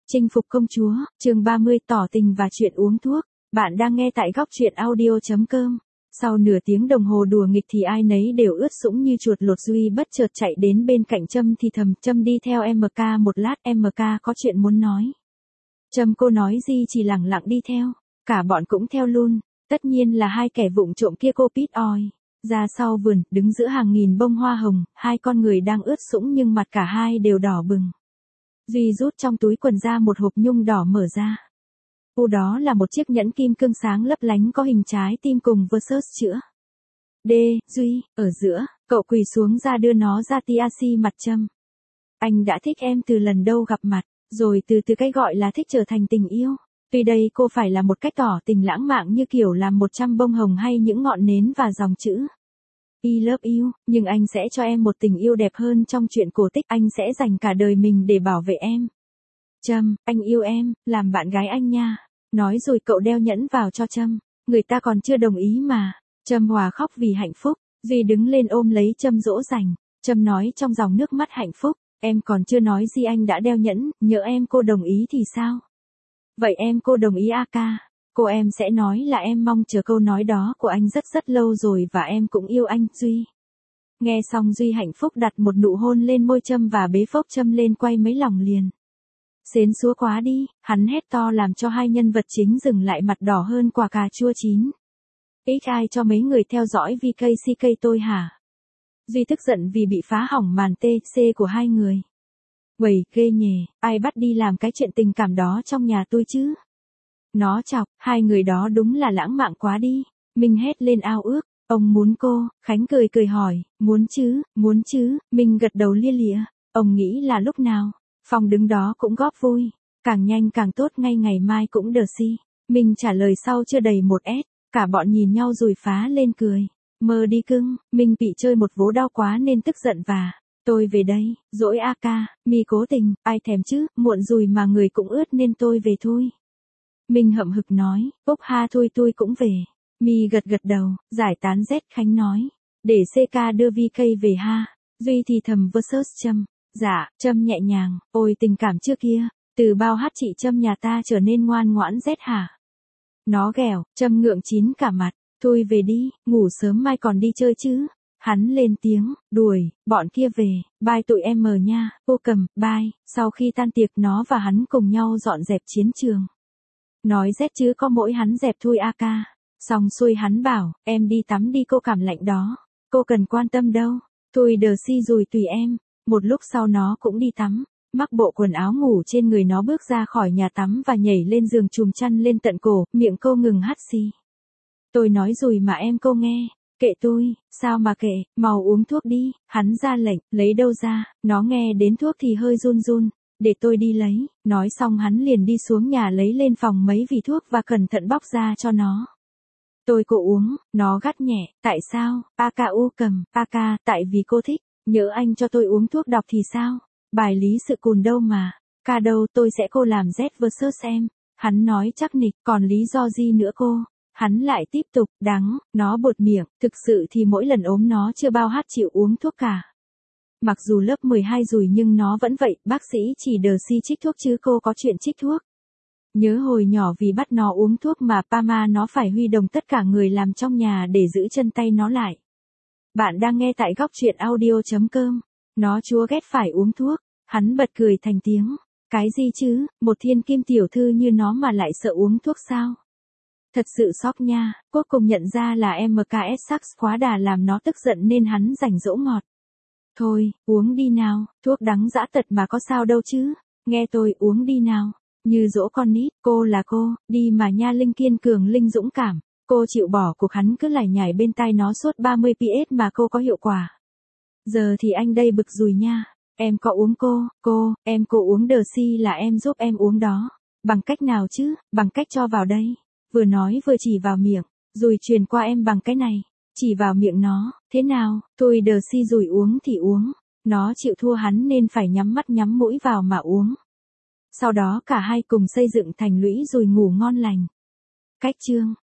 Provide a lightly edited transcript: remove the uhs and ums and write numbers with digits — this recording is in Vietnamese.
Chinh phục công chúa, chương 30 tỏ tình và chuyện uống thuốc. Bạn đang nghe tại góc truyện audio.com. Sau nửa tiếng đồng hồ đùa nghịch thì ai nấy đều ướt sũng như chuột lột. Duy bất chợt chạy đến bên cạnh Trâm thì thầm, Trâm đi theo MK một lát, MK có chuyện muốn nói. Trâm cô nói gì chỉ lẳng lặng đi theo, cả bọn cũng theo luôn, tất nhiên là hai kẻ vụng trộm kia. Cô Pít oi ra sau vườn, đứng giữa hàng nghìn bông hoa hồng, hai con người đang ướt sũng nhưng mặt cả hai đều đỏ bừng. Duy rút trong túi quần ra một hộp nhung đỏ mở ra. Đó là một chiếc nhẫn kim cương sáng lấp lánh có hình trái tim cùng versus chữ D. Duy, ở giữa, cậu quỳ xuống ra đưa nó ra. Tiasi mặt Trâm. Anh đã thích em từ lần đầu gặp mặt, rồi từ cái gọi là thích trở thành tình yêu. Tuy đây cô phải là một cách tỏ tình lãng mạn như kiểu làm 100 bông hồng hay những ngọn nến và dòng chữ I love you, nhưng anh sẽ cho em một tình yêu đẹp hơn trong chuyện cổ tích. Anh sẽ dành cả đời mình để bảo vệ em. Trâm, anh yêu em, làm bạn gái anh nha. Nói rồi cậu đeo nhẫn vào cho Trâm. Người ta còn chưa đồng ý mà. Trâm hòa khóc vì hạnh phúc. Duy đứng lên ôm lấy Trâm dỗ dành. Trâm nói trong dòng nước mắt hạnh phúc, em còn chưa nói gì anh đã đeo nhẫn, nhỡ em cô đồng ý thì sao? Vậy em cô đồng ý ca. Cô em sẽ nói là em mong chờ câu nói đó của anh rất rất lâu rồi và em cũng yêu anh, Duy. Nghe xong Duy hạnh phúc đặt một nụ hôn lên môi Trâm và bế phốc Trâm lên quay mấy lòng liền. Xến xúa quá đi, hắn hét to làm cho hai nhân vật chính dừng lại, mặt đỏ hơn quả cà chua chín. Ít ai cho mấy người theo dõi VKCK tôi hả? Duy tức giận vì bị phá hỏng màn TC của hai người. Quầy ghê nhề, ai bắt đi làm cái chuyện tình cảm đó trong nhà tôi chứ? Nó chọc, hai người đó đúng là lãng mạn quá đi. Minh hét lên ao ước, ông muốn cô. Khánh cười cười hỏi, muốn chứ, Minh gật đầu lia lịa. Ông nghĩ là lúc nào? Phong đứng đó cũng góp vui. Càng nhanh càng tốt, ngay ngày mai cũng đờ si. Minh trả lời sau chưa đầy một S. Cả bọn nhìn nhau rồi phá lên cười. Mơ đi cưng. Minh bị chơi một vố đau quá nên tức giận và tôi về đây, dỗi ca, mi cố tình, ai thèm chứ, muộn rồi mà người cũng ướt nên tôi về thôi. Minh hậm hực nói, Úc ha thôi tôi cũng về. Mi gật gật đầu, giải tán Z. Khánh nói, để CK đưa VK về ha. Duy thì thầm versus Trâm. Dạ, Trâm nhẹ nhàng, ôi tình cảm trước kia, từ bao hát chị Trâm nhà ta trở nên ngoan ngoãn Z hả? Nó ghẻo, Trâm ngượng chín cả mặt, thôi về đi, ngủ sớm mai còn đi chơi chứ. Hắn lên tiếng, đuổi, bọn kia về, bye tụi em mờ nha, cô cầm, bye. Sau khi tan tiệc nó và hắn cùng nhau dọn dẹp chiến trường. Nói Z chứ có mỗi hắn dẹp thôi ca. Xong xuôi hắn bảo, em đi tắm đi, cô cảm lạnh đó. Cô cần quan tâm đâu, tôi đờ si rồi tùy em. Một lúc sau nó cũng đi tắm, mắc bộ quần áo ngủ trên người, nó bước ra khỏi nhà tắm và nhảy lên giường chùm chăn lên tận cổ, miệng cô ngừng hắt xì. Tôi nói rồi mà em cô nghe. Kệ tôi, sao mà kệ, mau uống thuốc đi. Hắn ra lệnh, lấy đâu ra, nó nghe đến thuốc thì hơi run run. Để tôi đi lấy. Nói xong hắn liền đi xuống nhà lấy lên phòng mấy vỉ thuốc và cẩn thận bóc ra cho nó. Tôi cô uống, nó gắt nhẹ, tại sao? U cầm, ca, tại vì cô thích. Nhỡ anh cho tôi uống thuốc độc thì sao? Bài lý sự cùn đâu mà. Ca đâu, tôi sẽ cô làm Z versus em. Hắn nói chắc nịch, còn lý do gì nữa cô? Hắn lại tiếp tục, đắng, nó buột miệng, thực sự thì mỗi lần ốm nó chưa bao hát chịu uống thuốc cả. Mặc dù lớp 12 rồi nhưng nó vẫn vậy, bác sĩ chỉ đờ si trích thuốc chứ cô có chuyện trích thuốc. Nhớ hồi nhỏ vì bắt nó uống thuốc mà Pama nó phải huy động tất cả người làm trong nhà để giữ chân tay nó lại. Bạn đang nghe tại góc truyện audio.com. Nó chúa ghét phải uống thuốc. Hắn bật cười thành tiếng. Cái gì chứ, một thiên kim tiểu thư như nó mà lại sợ uống thuốc sao? Thật sự sốc nha. Cuối cùng nhận ra là MKS Sax quá đà làm nó tức giận nên hắn rảnh dỗ ngọt. Thôi, uống đi nào, thuốc đắng dã tật mà có sao đâu chứ. Nghe tôi, uống đi nào. Như dỗ con nít, cô là cô, đi mà nha. Linh kiên cường, Linh dũng cảm. Cô chịu bỏ cuộc, hắn cứ lải nhải bên tai nó suốt 30 PS mà cô có hiệu quả. Giờ thì anh đây bực rùi nha. Em có uống em cô uống đờ si là em giúp em uống đó. Bằng cách nào chứ? Bằng cách cho vào đây. Vừa nói vừa chỉ vào miệng, rồi truyền qua em bằng cái này. Chỉ vào miệng nó, thế nào? Tôi đờ si rồi uống thì uống. Nó chịu thua hắn nên phải nhắm mắt nhắm mũi vào mà uống. Sau đó cả hai cùng xây dựng thành lũy rồi ngủ ngon lành. Cách chương